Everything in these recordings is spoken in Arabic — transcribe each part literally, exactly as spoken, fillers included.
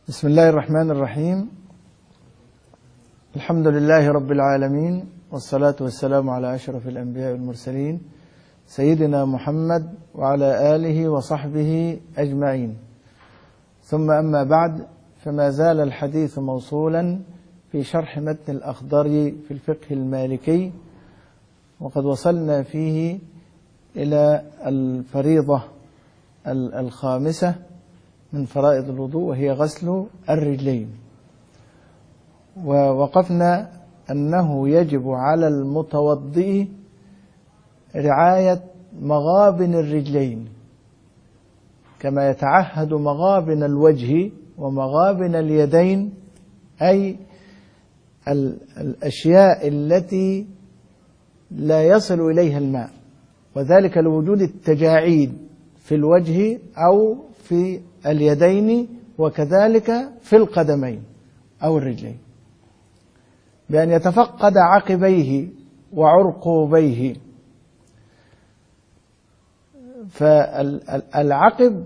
بسم الله الرحمن الرحيم. الحمد لله رب العالمين، والصلاة والسلام على أشرف الأنبياء والمرسلين سيدنا محمد وعلى آله وصحبه أجمعين. ثم أما بعد، فما زال الحديث موصولا في شرح متن الأخضري في الفقه المالكي، وقد وصلنا فيه إلى الفريضة الخامسة من فرائض الوضوء، وهي غسل الرجلين. ووقفنا أنه يجب على المتوضئ رعاية مغابن الرجلين كما يتعهد مغابن الوجه ومغابن اليدين، أي الأشياء التي لا يصل إليها الماء، وذلك لوجود التجاعيد في الوجه أو في اليدين، وكذلك في القدمين أو الرجلين، بأن يتفقد عقبيه وعرقوبيه. فالعقب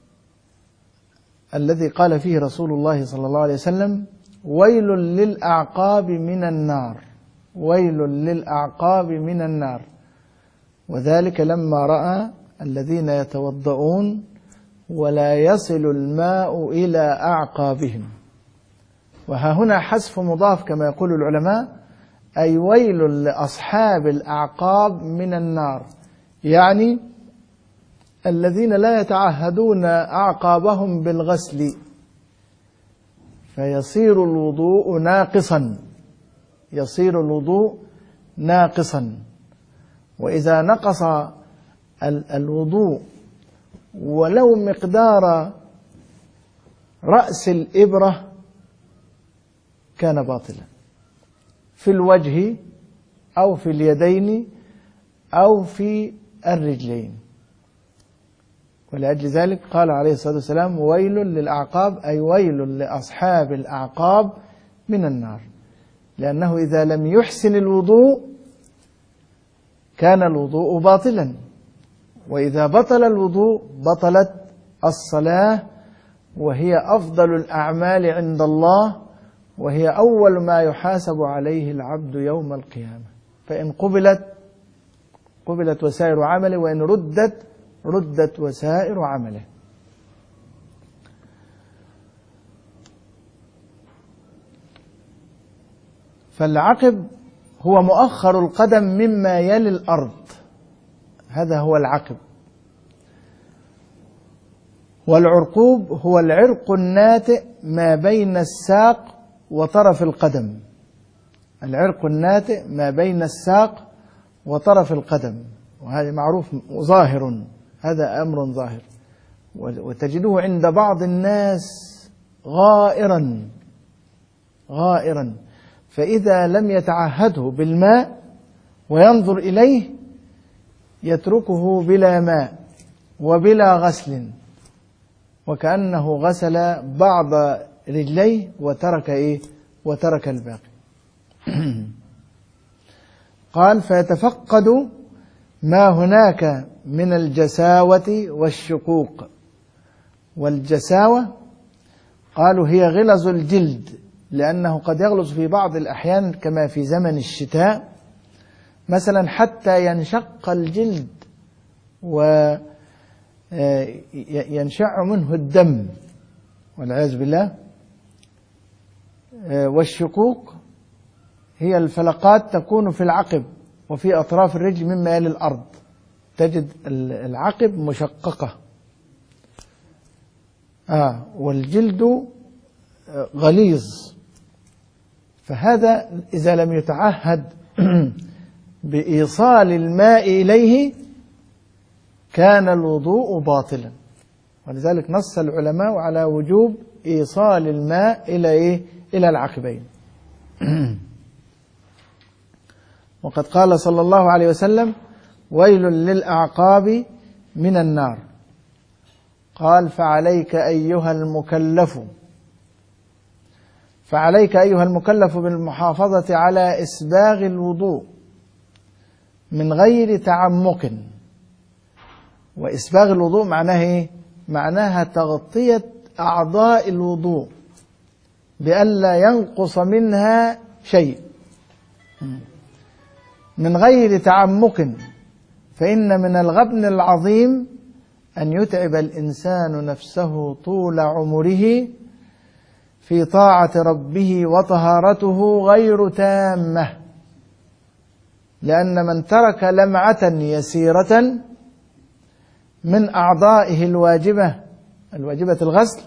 الذي قال فيه رسول الله صلى الله عليه وسلم: ويل للأعقاب من النار، ويل للأعقاب من النار، وذلك لما رأى الذين يتوضؤون ولا يصل الماء إلى أعقابهم. وها هنا حذف مضاف كما يقول العلماء، أي ويل لأصحاب الأعقاب من النار، يعني الذين لا يتعهدون أعقابهم بالغسل، فيصير الوضوء ناقصا، يصير الوضوء ناقصا. وإذا نقص الوضوء ولو مقدار رأس الإبرة كان باطلا في الوجه أو في اليدين أو في الرجلين. ولأجل ذلك قال عليه الصلاة والسلام: ويل للأعقاب، أي ويل لأصحاب الأعقاب من النار، لأنه إذا لم يحسن الوضوء كان الوضوء باطلا، وإذا بطل الوضوء بطلت الصلاة، وهي أفضل الأعمال عند الله، وهي أول ما يحاسب عليه العبد يوم القيامة. فإن قبلت قبلت وسائر عمله، وإن ردت ردت وسائر عمله. فالعقب هو مؤخر القدم مما يلي الأرض، هذا هو العقب. والعرقوب هو العرق الناتئ ما بين الساق وطرف القدم، العرق الناتئ ما بين الساق وطرف القدم، وهذا معروف ظاهر، هذا أمر ظاهر، وتجده عند بعض الناس غائرا غائرا فإذا لم يتعهده بالماء وينظر إليه يتركه بلا ماء وبلا غسل، وكأنه غسل بعض رجليه وترك إيه؟ وترك الباقي. قال: فيتفقد ما هناك من الجساوة والشقوق. والجساوة قالوا هي غلظ الجلد، لأنه قد يغلظ في بعض الأحيان كما في زمن الشتاء مثلا حتى ينشق الجلد وينشع منه الدم والعياذ بالله. والشقوق هي الفلقات تكون في العقب وفي أطراف الرجل مما يلي الأرض، تجد العقب مشققة، آه والجلد غليظ. فهذا إذا لم يتعهد بإيصال الماء إليه كان الوضوء باطلا، ولذلك نص العلماء على وجوب إيصال الماء إلى إيه؟ إلى العقبين. وقد قال صلى الله عليه وسلم: ويل للأعقاب من النار. قال: فعليك أيها المكلف فعليك أيها المكلف بالمحافظة على إسباغ الوضوء من غير تعمق. وإسباغ الوضوء معناه إيه؟ معناها تغطية أعضاء الوضوء بألا ينقص منها شيء من غير تعمق، فإن من الغبن العظيم أن يتعب الإنسان نفسه طول عمره في طاعة ربه وطهارته غير تامة، لأن من ترك لمعة يسيرة من أعضائه الواجبة الواجبة الغسل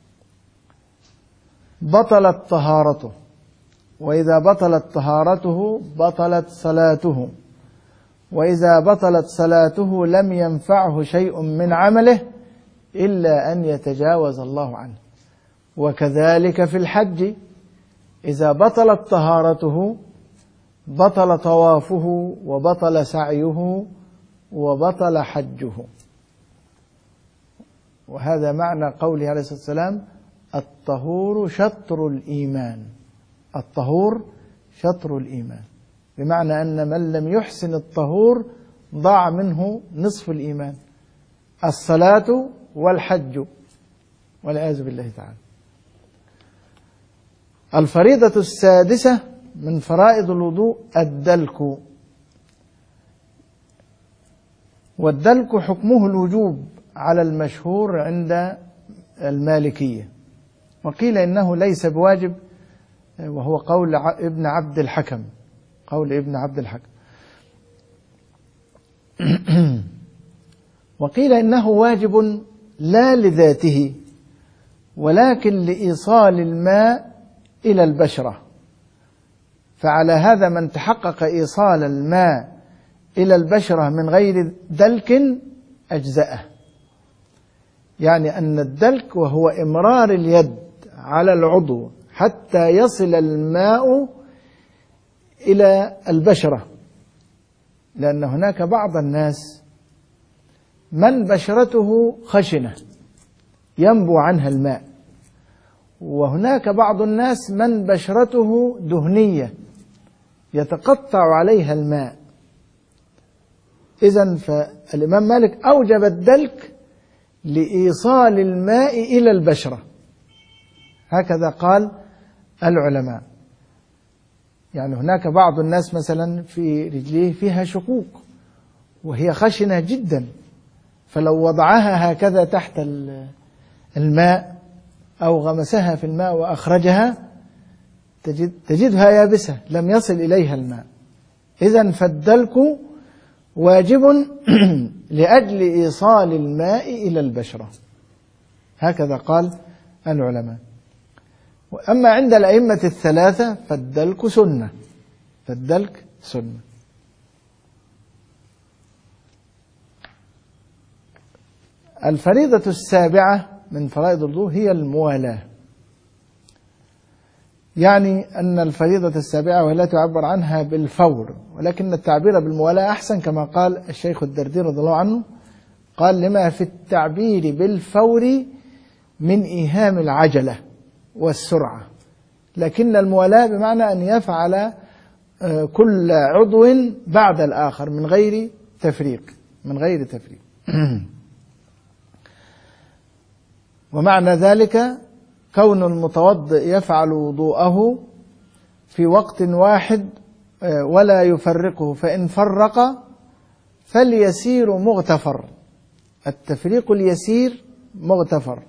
بطلت طهارته، وإذا بطلت طهارته بطلت صلاته، وإذا بطلت صلاته لم ينفعه شيء من عمله إلا أن يتجاوز الله عنه. وكذلك في الحج، إذا بطلت طهارته بطل طوافه وبطل سعيه وبطل حجه. وهذا معنى قوله عليه الصلاة والسلام: الطهور شطر الإيمان. الطهور شطر الإيمان، بمعنى أن من لم يحسن الطهور ضاع منه نصف الإيمان، الصلاة والحج، والعياذ بالله تعالى. الفريضة السادسة من فرائض الوضوء الدلك. والدلك حكمه الوجوب على المشهور عند المالكية، وقيل إنه ليس بواجب، وهو قول ابن عبد الحكم قول ابن عبد الحكم وقيل إنه واجب لا لذاته، ولكن لإيصال الماء إلى البشرة، فعلى هذا من تحقق إيصال الماء إلى البشرة من غير دلك أجزأه. يعني أن الدلك وهو إمرار اليد على العضو حتى يصل الماء إلى البشرة، لأن هناك بعض الناس من بشرته خشنة ينبو عنها الماء، وهناك بعض الناس من بشرته دهنية يتقطع عليها الماء. إذن فالإمام مالك أوجب الدلك لإيصال الماء إلى البشرة، هكذا قال العلماء. يعني هناك بعض الناس مثلا في رجليه فيها شقوق وهي خشنة جدا، فلو وضعها هكذا تحت الماء أو غمسها في الماء وأخرجها تجد تجدها يابسة لم يصل إليها الماء. إذن فالدلك واجب لأجل إيصال الماء إلى البشرة، هكذا قال العلماء. وأما عند الأئمة الثلاثة فالدلك سنة فالدلك سنة الفريضة السابعة من فرائض الوضوء هي الموالاة. يعني أن الفريضة السابعة ولا تعبر عنها بالفور، ولكن التعبير بالموالاة أحسن، كما قال الشيخ الدردي رضي الله عنه، قال: لما في التعبير بالفور من إيهام العجلة والسرعة، لكن الموالاة بمعنى أن يفعل كل عضو بعد الآخر من غير تفريق من غير تفريق ومعنى ذلك كون المتوضئ يفعل وضوءه في وقت واحد ولا يفرقه، فإن فرق فاليسير مغتفر، التفريق اليسير مغتفر.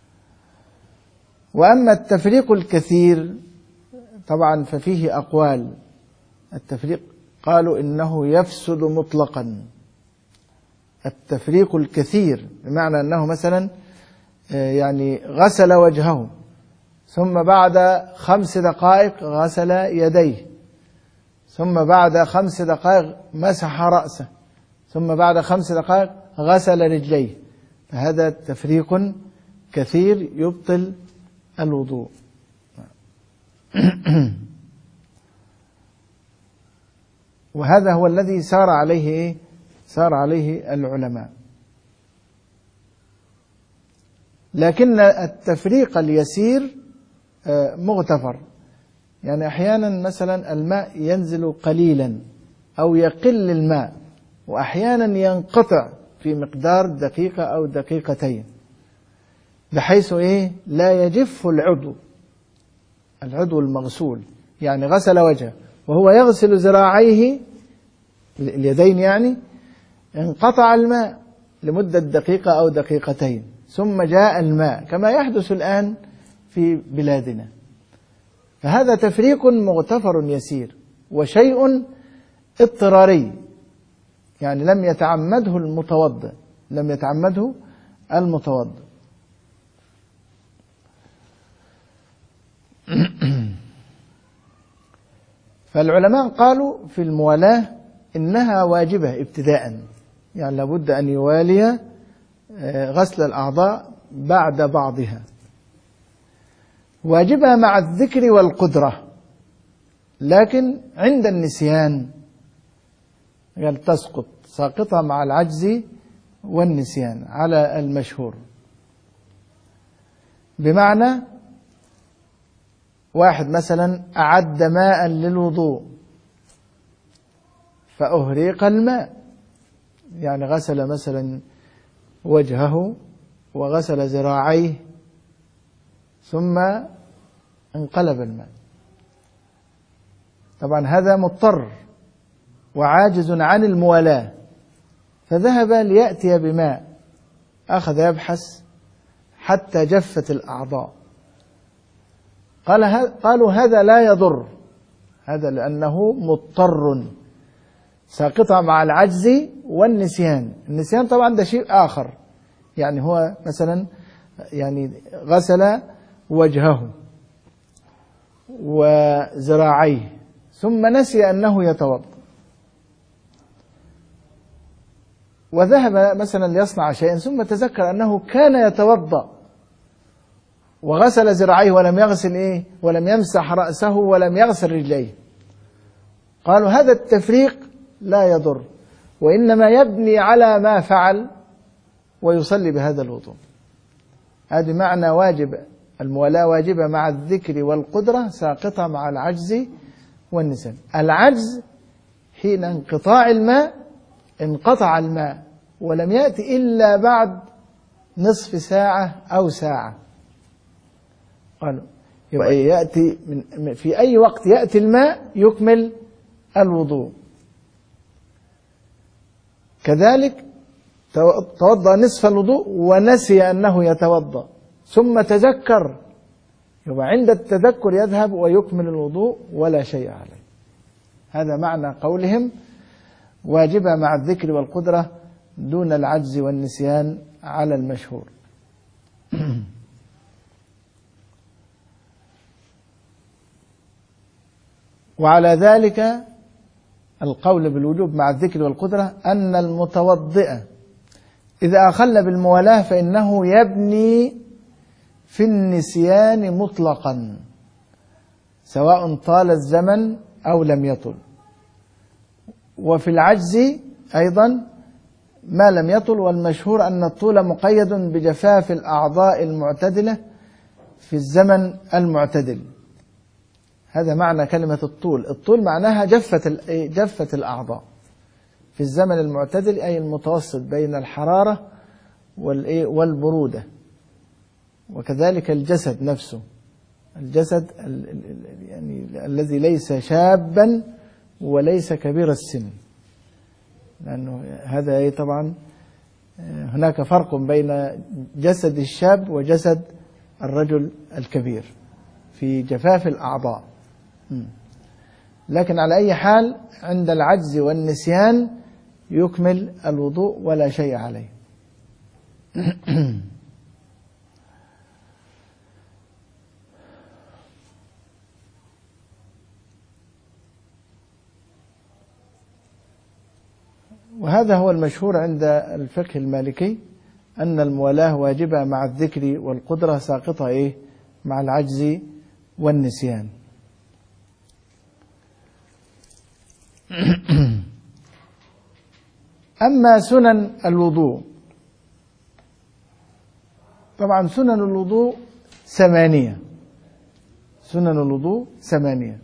وأما التفريق الكثير طبعا ففيه أقوال. التفريق قالوا إنه يفسد مطلقا، التفريق الكثير بمعنى أنه مثلا يعني غسل وجهه ثم بعد خمس دقائق غسل يديه، ثم بعد خمس دقائق مسح رأسه، ثم بعد خمس دقائق غسل رجليه، فهذا تفريق كثير يبطل الوضوء. وهذا هو الذي سار عليه سار عليه العلماء. لكن التفريق اليسير مغتفر، يعني أحيانا مثلا الماء ينزل قليلا أو يقل الماء، وأحيانا ينقطع في مقدار دقيقة أو دقيقتين، بحيث إيه لا يجف العضو العضو المغسول، يعني غسل وجهه وهو يغسل ذراعيه اليدين، يعني انقطع الماء لمدة دقيقة أو دقيقتين ثم جاء الماء كما يحدث الآن في بلادنا. فهذا تفريق مغتفر يسير وشيء اضطراري، يعني لم يتعمده المتوضئ، لم يتعمده المتوضئ. فالعلماء قالوا في الموالاة إنها واجبة ابتداء، يعني لابد أن يوالي غسل الأعضاء بعد بعضها، واجبة مع الذكر والقدرة، لكن عند النسيان قال تسقط، ساقطة مع العجز والنسيان على المشهور. بمعنى واحد مثلا أعد ماء للوضوء فأهريق الماء، يعني غسل مثلا وجهه وغسل ذراعيه ثم انقلب الماء، طبعا هذا مضطر وعاجز عن الموالاة، فذهب ليأتي بماء، أخذ يبحث حتى جفت الأعضاء. قال قالوا هذا لا يضر، هذا لأنه مضطر، ساقطة مع العجز والنسيان. النسيان طبعا ده شيء آخر، يعني هو مثلا يعني غسل وجهه وذراعيه ثم نسي أنه يتوضأ، وذهب مثلا ليصنع شيئا ثم تذكر أنه كان يتوضأ وغسل ذراعيه ولم يغسل إيه ولم يمسح رأسه ولم يغسل رجليه. قالوا هذا التفريق لا يضر، وإنما يبني على ما فعل ويصلي بهذا الوضوء. هذا معنى واجب، الموالاة واجبة مع الذكر والقدرة، ساقطة مع العجز والنسيان. العجز حين انقطاع الماء، انقطع الماء ولم يأتي إلا بعد نصف ساعة أو ساعة، قالوا يبقى يأتي من في أي وقت يأتي الماء يكمل الوضوء. كذلك توضأ نصف الوضوء ونسي أنه يتوضأ ثم تذكر، يبقى عند التذكر يذهب ويكمل الوضوء ولا شيء عليه. هذا معنى قولهم واجبة مع الذكر والقدرة دون العجز والنسيان على المشهور. وعلى ذلك القول بالوجوب مع الذكر والقدرة أن المتوضئ إذا أخل بالموالاة فإنه يبني في النسيان مطلقا سواء طال الزمن أو لم يطل، وفي العجز أيضا ما لم يطل، والمشهور أن الطول مقيد بجفاف الأعضاء المعتدلة في الزمن المعتدل. هذا معنى كلمة الطول، الطول معناها جفة جفة الأعضاء في الزمن المعتدل، أي المتوسط بين الحرارة والبرودة. وكذلك الجسد نفسه، الجسد يعني الذي ليس شابا وليس كبير السن، لأنه هذا طبعا هناك فرق بين جسد الشاب وجسد الرجل الكبير في جفاف الأعضاء. لكن على أي حال عند العجز والنسيان يكمل الوضوء ولا شيء عليه. وهذا هو المشهور عند الفقه المالكي، أن الموالاة واجبة مع الذكر والقدرة، ساقطة إيه مع العجز والنسيان. أما سنن الوضوء، طبعا سنن الوضوء ثمانية، سنن الوضوء ثمانية.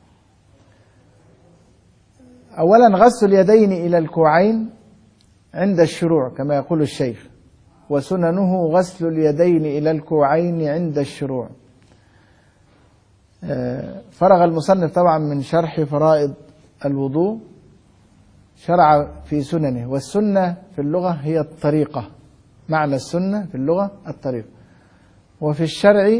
أولا غسل اليدين إلى الكوعين عند الشروع كما يقول الشيخ، وسننه غسل اليدين إلى الكوعين عند الشروع. فرغ المصنف طبعا من شرح فرائض الوضوء، شرع في سننه. والسنة في اللغة هي الطريقة، معنى السنة في اللغة الطريقة. وفي الشرع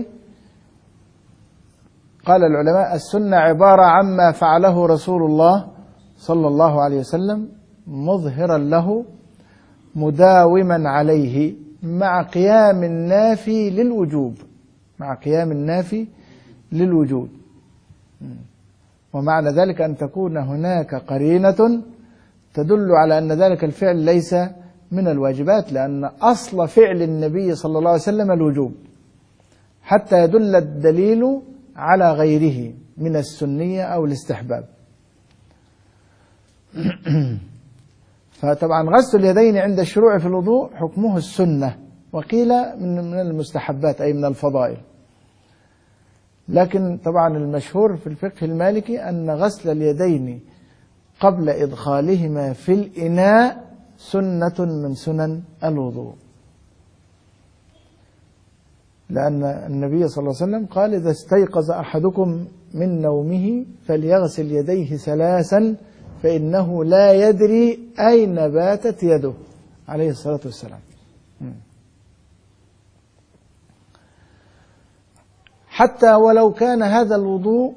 قال العلماء السنة عبارة عما فعله رسول الله صلى الله عليه وسلم مظهرا له مداوما عليه مع قيام النافي للوجوب، مع قيام النافي للوجوب. ومعنى ذلك أن تكون هناك قرينة تدل على أن ذلك الفعل ليس من الواجبات، لأن أصل فعل النبي صلى الله عليه وسلم الوجوب، حتى يدل الدليل على غيره من السنية أو الاستحباب. فطبعا غسل اليدين عند الشروع في الوضوء حكمه السنة، وقيل من المستحبات أي من الفضائل. لكن طبعا المشهور في الفقه المالكي أن غسل اليدين قبل إدخالهما في الإناء سنة من سنن الوضوء، لأن النبي صلى الله عليه وسلم قال إذا استيقظ أحدكم من نومه فليغسل يديه ثلاثا فإنه لا يدري أين باتت يده عليه الصلاة والسلام. حتى ولو كان هذا الوضوء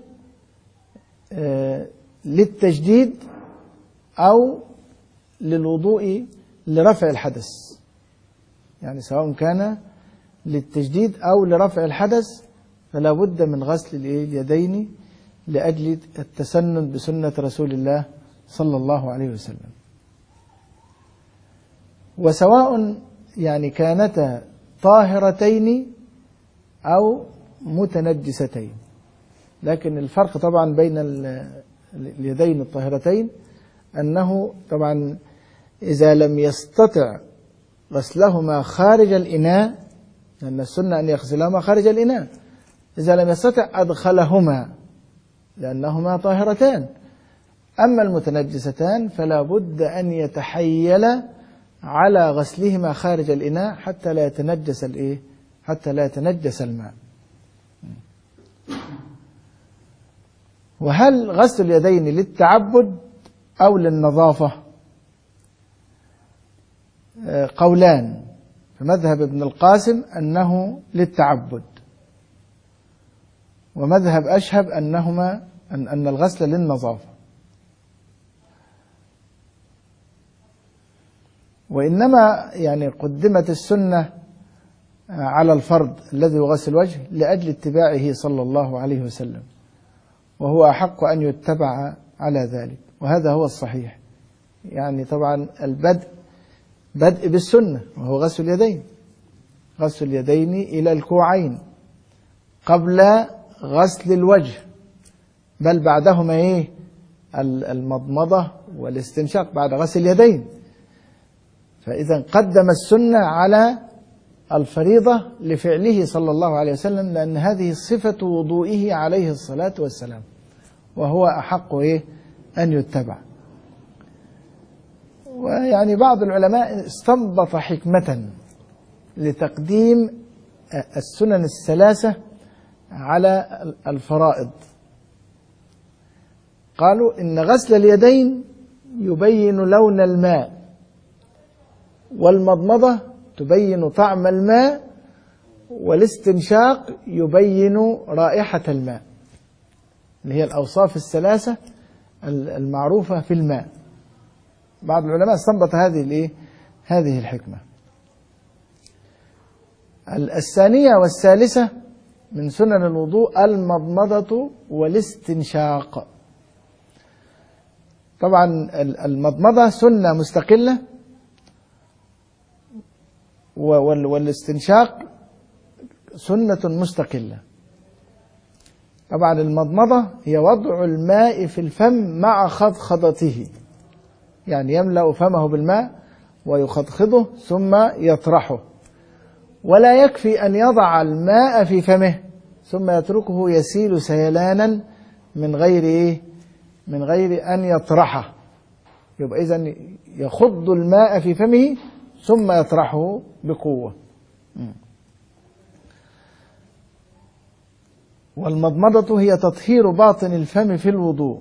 للتجديد أو للوضوء لرفع الحدث، يعني سواء كان للتجديد أو لرفع الحدث فلا بد من غسل اليدين لأجل التسنن بسنة رسول الله صلى الله عليه وسلم. وسواء يعني كانتا طاهرتين أو متنجستين، لكن الفرق طبعا بين اليدين الطاهرتين أنه طبعا إذا لم يستطع غسلهما خارج الإناء، لأن السنة أن يغسلهما خارج الإناء، إذا لم يستطع أدخلهما لأنهما طاهرتان. أما المتنجستان فلا بد أن يتحيل على غسلهما خارج الإناء حتى لا يتنجس الإيه؟ حتى لا يتنجس الماء. وهل غسل اليدين للتعبد أو للنظافة؟ قولان. في مذهب ابن القاسم أنه للتعبد، ومذهب أشهب أنهما أن أن الغسل للنظافة. وإنما يعني قدمت السنة على الفرض الذي يغسل الوجه لأجل اتباعه صلى الله عليه وسلم، وهو أحق أن يتبع على ذلك، وهذا هو الصحيح. يعني طبعا البدء بدء بالسنة وهو غسل اليدين، غسل اليدين إلى الكوعين قبل غسل الوجه، بل بعدهما إيه؟ المضمضة والاستنشاق بعد غسل اليدين. فإذا قدم السنة على الفريضة لفعله صلى الله عليه وسلم، لأن هذه صفة وضوئه عليه الصلاة والسلام، وهو أحق إيه؟ أن يتبع. ويعني بعض العلماء استنبط حكمة لتقديم السنن الثلاثة على الفرائض. قالوا إن غسل اليدين يبين لون الماء، والمضمضة تبين طعم الماء، والاستنشاق يبين رائحة الماء، اللي هي الأوصاف الثلاثة المعروفة في الماء. بعض العلماء استنبط هذه الايه؟ هذه الحكمة. الثانية والثالثة من سنن الوضوء المضمضة والاستنشاق. طبعا المضمضة سنة مستقلة، والاستنشاق سنة مستقلة. طبعا المضمضة هي وضع الماء في الفم مع خضخضته، يعني يملأ فمه بالماء ويخضخضه ثم يطرحه، ولا يكفي أن يضع الماء في فمه ثم يتركه يسيل سيلانا من غير إيه؟ من غير أن يطرحه. يبقى إذن يخض الماء في فمه ثم يطرحه بقوة. والمضمضة هي تطهير باطن الفم في الوضوء،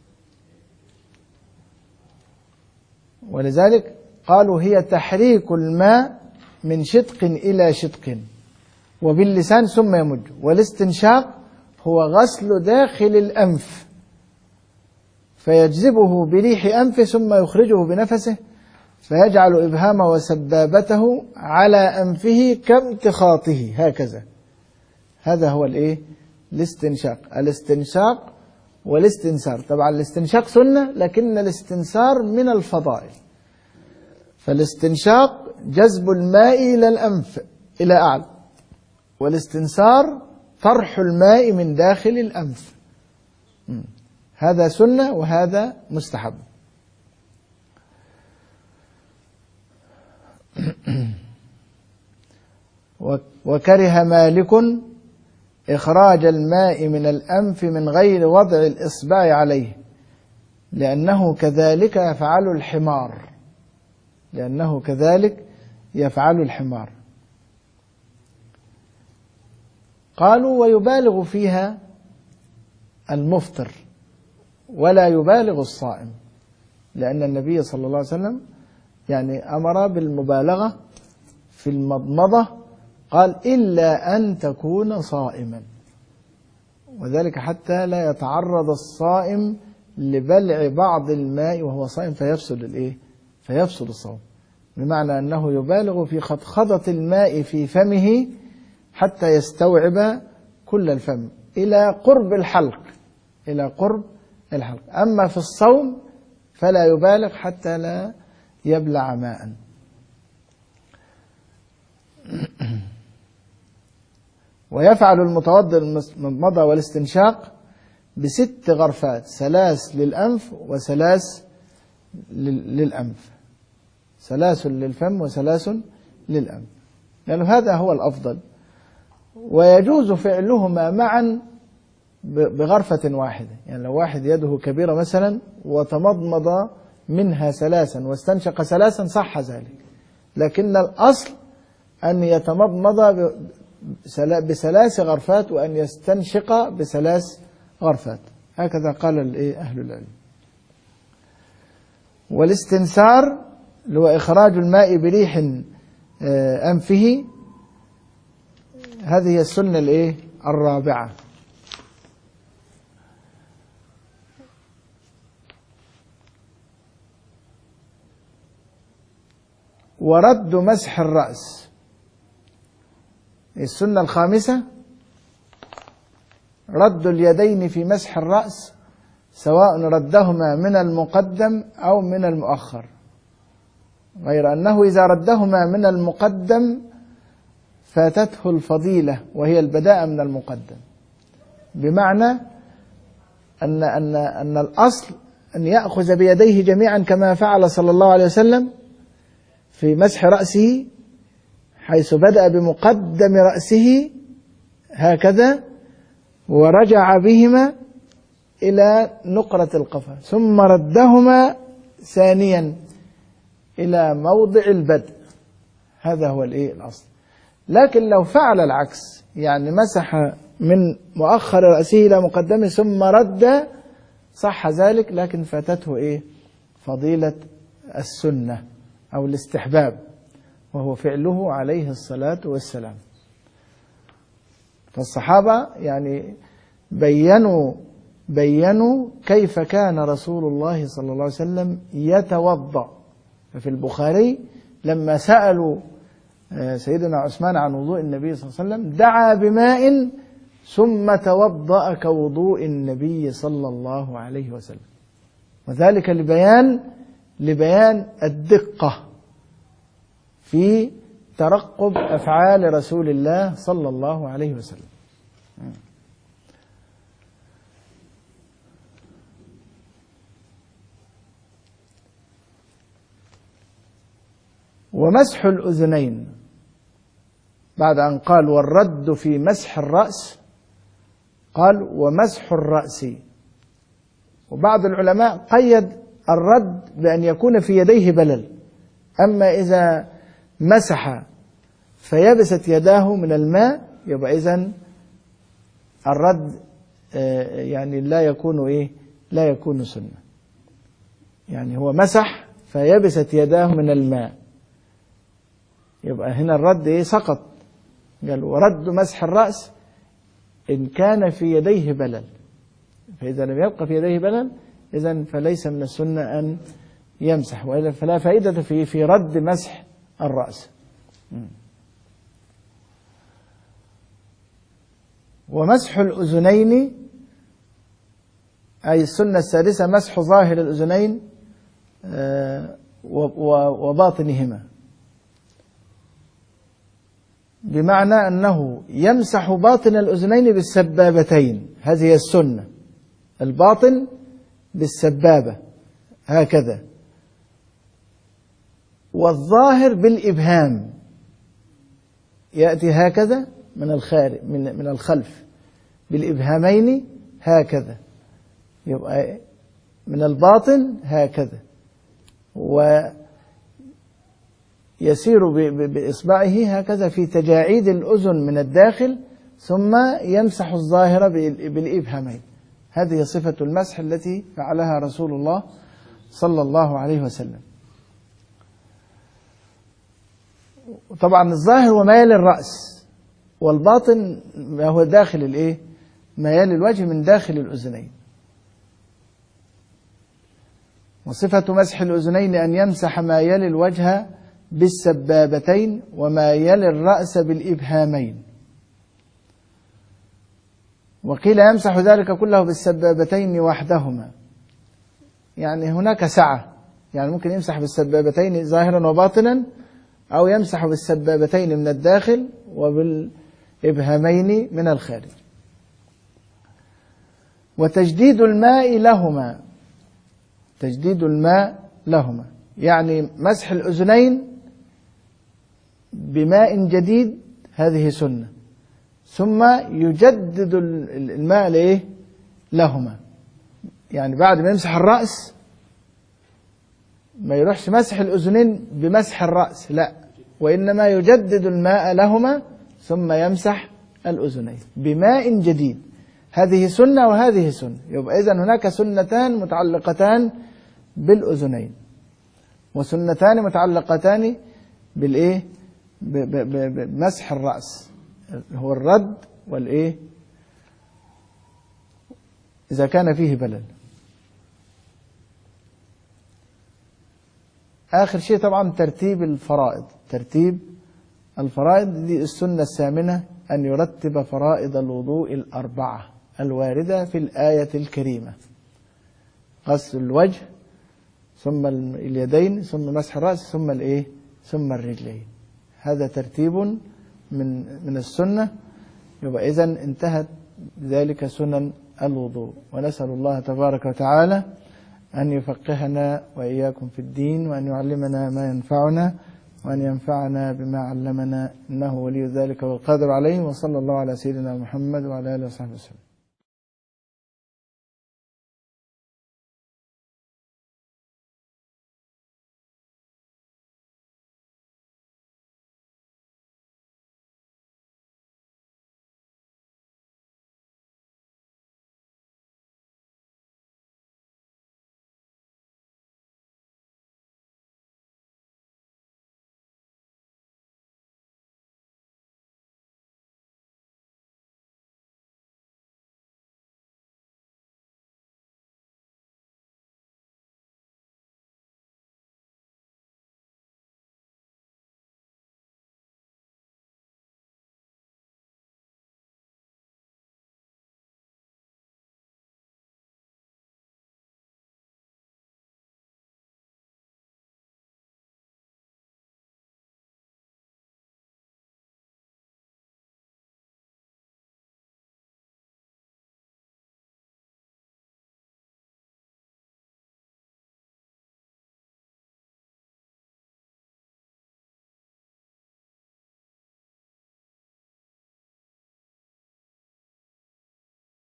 ولذلك قالوا هي تحريك الماء من شدق إلى شدق وباللسان ثم يمج. والاستنشاق هو غسل داخل الأنف فيجذبه بريح أنفه ثم يخرجه بنفسه، فيجعل إبهامه وسبابته على أنفه كامتخاطه هكذا. هذا هو الإيه؟ الاستنشاق. الاستنشاق والاستنثار، طبعا الاستنشاق سنة لكن الاستنثار من الفضائل. فالاستنشاق جذب الماء إلى الأنف إلى أعلى، والاستنثار طرح الماء من داخل الأنف. هذا سنة وهذا مستحب. وكره مالك إخراج الماء من الأنف من غير وضع الإصبع عليه لأنه كذلك يفعل الحمار لأنه كذلك يفعل الحمار قالوا ويبالغ فيها المفطر ولا يبالغ الصائم، لأن النبي صلى الله عليه وسلم يعني أمر بالمبالغة في المضمضة، قال إلا أن تكون صائما، وذلك حتى لا يتعرض الصائم لبلع بعض الماء وهو صائم فيفسد الإيه؟ فيفسد الصوم، بمعنى أنه يبالغ في خضخضة الماء في فمه حتى يستوعب كل الفم إلى قرب الحلق إلى قرب الحلق. أما في الصوم فلا يبالغ حتى لا يبلع ماء. ويفعل المتوضئ المضمضة والاستنشاق بست غرفات، ثلاث للأنف وثلاث للأنف، ثلاث للفم وثلاث للأنف، لأن يعني هذا هو الأفضل. ويجوز فعلهما معا بغرفة واحدة، يعني لو واحد يده كبيرة مثلا وتمضمض منها ثلاثا واستنشق ثلاثا صح ذلك، لكن الأصل أن يتمضمض بثلاث غرفات وأن يستنشق بثلاث غرفات، هكذا قال أهل العلم. والاستنثار اللي هو إخراج الماء بريح أنفه، هذه السنة الإيه؟ الرابعة. ورد مسح الرأس، السنة الخامسة رد اليدين في مسح الرأس سواء ردهما من المقدم أو من المؤخر، غير أنه إذا ردهما من المقدم فاتته الفضيلة وهي البداءة من المقدم، بمعنى أن أن أن الأصل أن يأخذ بيديه جميعا كما فعل صلى الله عليه وسلم في مسح رأسه، حيث بدأ بمقدم رأسه هكذا ورجع بهما إلى نقرة القفا ثم ردهما ثانيا إلى موضع البدء، هذا هو الإيه؟ الأصل. لكن لو فعل العكس، يعني مسح من مؤخر رأسه إلى مقدمه ثم رد، صح ذلك، لكن فاتته إيه؟ فضيلة السنة أو الاستحباب، وهو فعله عليه الصلاة والسلام. فالصحابة يعني بيّنوا بيّنوا كيف كان رسول الله صلى الله عليه وسلم يتوضأ. ففي البخاري لما سألوا سيدنا عثمان عن وضوء النبي صلى الله عليه وسلم دعا بماء ثم توضأ كوضوء النبي صلى الله عليه وسلم، وذلك لبيان لبيان الدقة في ترقب أفعال رسول الله صلى الله عليه وسلم. ومسح الأذنين، بعد أن قال والرد في مسح الرأس قال ومسح الرأس. وبعض العلماء قيد الرد بأن يكون في يديه بلل، أما إذا مسح فيبست يداه من الماء يبقى إذن الرد يعني لا يكون إيه لا يكون سنة. يعني هو مسح فيبست يداه من الماء، يبقى هنا الرد إيه سقط. قال ورد مسح الرأس إن كان في يديه بلل، فإذا لم يبقى في يديه بلل إذن فليس من السنة أن يمسح، وإلا فلا فائدة في في رد مسح الرأس. ومسح الأذنين، أي السنة السادسة مسح ظاهر الأذنين وباطنهما، بمعنى أنه يمسح باطن الأذنين بالسبابتين، هذه السنة، الباطن بالسبابة هكذا، والظاهر بالإبهام، يأتي هكذا من الخارج من من الخلف بالإبهامين هكذا، يبقى من الباطن هكذا، ويسير بإصبعه هكذا في تجاعيد الأذن من الداخل، ثم يمسح الظاهر بالإبهامين. هذه صفة المسح التي فعلها رسول الله صلى الله عليه وسلم. طبعا الظاهر وميال الرأس، والباطن ما هو داخل الايه ميال الوجه من داخل الأذنين. وصفة مسح الأذنين أن يمسح ما يلي الوجه بالسبابتين وما يلي الرأس بالإبهامين. وقيل يمسح ذلك كله بالسبابتين وحدهما، يعني هناك سعة، يعني ممكن يمسح بالسبابتين ظاهرا وباطنا، أو يمسح بالسبابتين من الداخل وبالإبهامين من الخارج. وتجديد الماء لهما، تجديد الماء لهما يعني مسح الأذنين بماء جديد، هذه سنة، ثم يجدد الماء لإيه لهما، يعني بعد ما يمسح الرأس ما يروحش مسح الأذنين بمسح الرأس، لا، وإنما يجدد الماء لهما ثم يمسح الأذنين بماء جديد. هذه سنة وهذه سنة، يبقى إذن هناك سنتان متعلقتان بالأذنين، وسنتان متعلقتان بالإيه بمسح الرأس، هو الرد والإيه إذا كان فيه بلل. آخر شيء طبعا ترتيب الفرائض، ترتيب الفرائض دي السنة الثامنة، أن يرتب فرائض الوضوء الأربعة الواردة في الآية الكريمة: غسل الوجه، ثم اليدين، ثم مسح الرأس، ثم الإيه ثم الرجلين. هذا ترتيب من من السنة، يبقى إذن انتهت ذلك سنن الوضوء. ونسأل الله تبارك وتعالى أن يفقهنا وإياكم في الدين، وأن يعلمنا ما ينفعنا، وأن ينفعنا بما علمنا، إنه ولي ذلك والقادر عليه. وصلى الله على سيدنا محمد وعلى آله وصحبه وسلم.